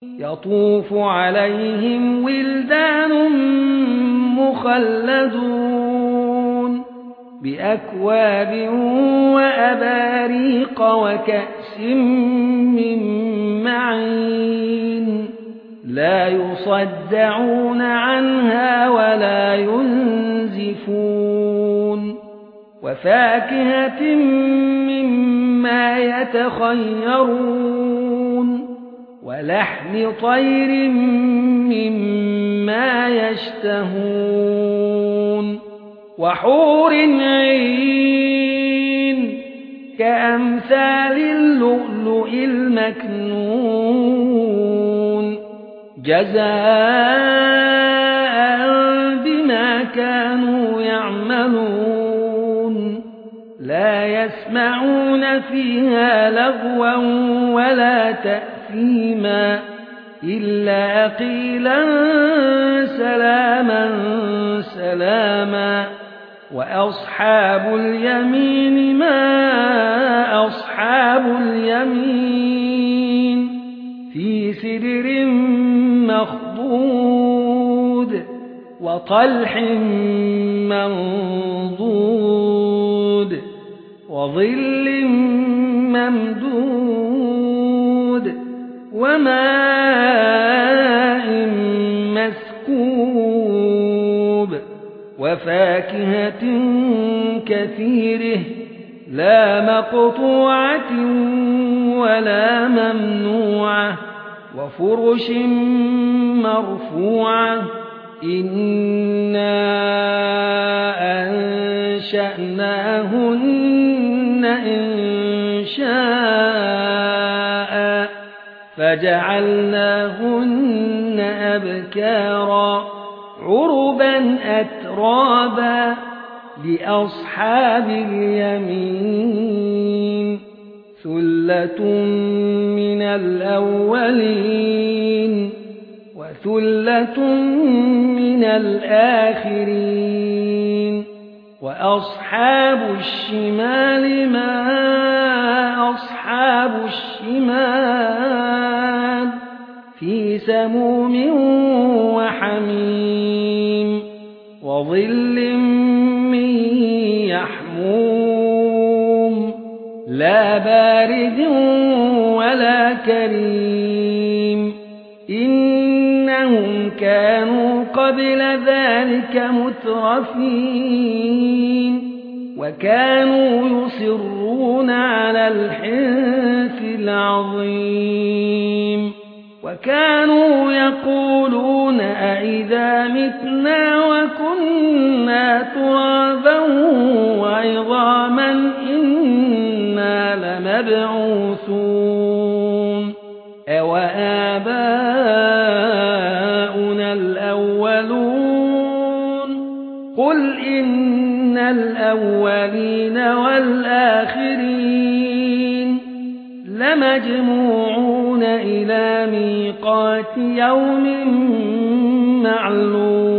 يطوف عليهم ولدان مخلدون بأكواب وأباريق وكأس من معين لا يصدعون عنها ولا ينزفون وفاكهة مما يتخيرون ولحم طير مما يشتهون وحور عين كأمثال اللؤلؤ المكنون جزاء بما كانوا يعملون لا يسمعون فيها لغوا ولا تأثيما إلا قيلا سلاما سلاما وأصحاب اليمين ما أصحاب اليمين في سدر مخضود وطلح منضود وظل ممدود وماء مسكوب وفاكهة كثيرة لا مقطوعة ولا ممنوعة وفرش مرفوعة إنا أنشأناهن إنشاء فجعلناهن أبكارا عربا أترابا لأصحاب اليمين ثلة من الأولين وثلة من الآخرين وأصحاب الشمال ما أصحاب الشمال في سموم وحميم وظل من يحموم لا بارد ولا كريم إنهم كانوا قبل ذلك مترفين وكانوا يصرون على الحنث العظيم وكانوا يقولون أئذا متنا وكنا ترابا وعظاما إنا لمبعوثون أوآباؤنا الأولون قل إن الأولين والآخرين لمجموعون إلى ميقات يوم معلوم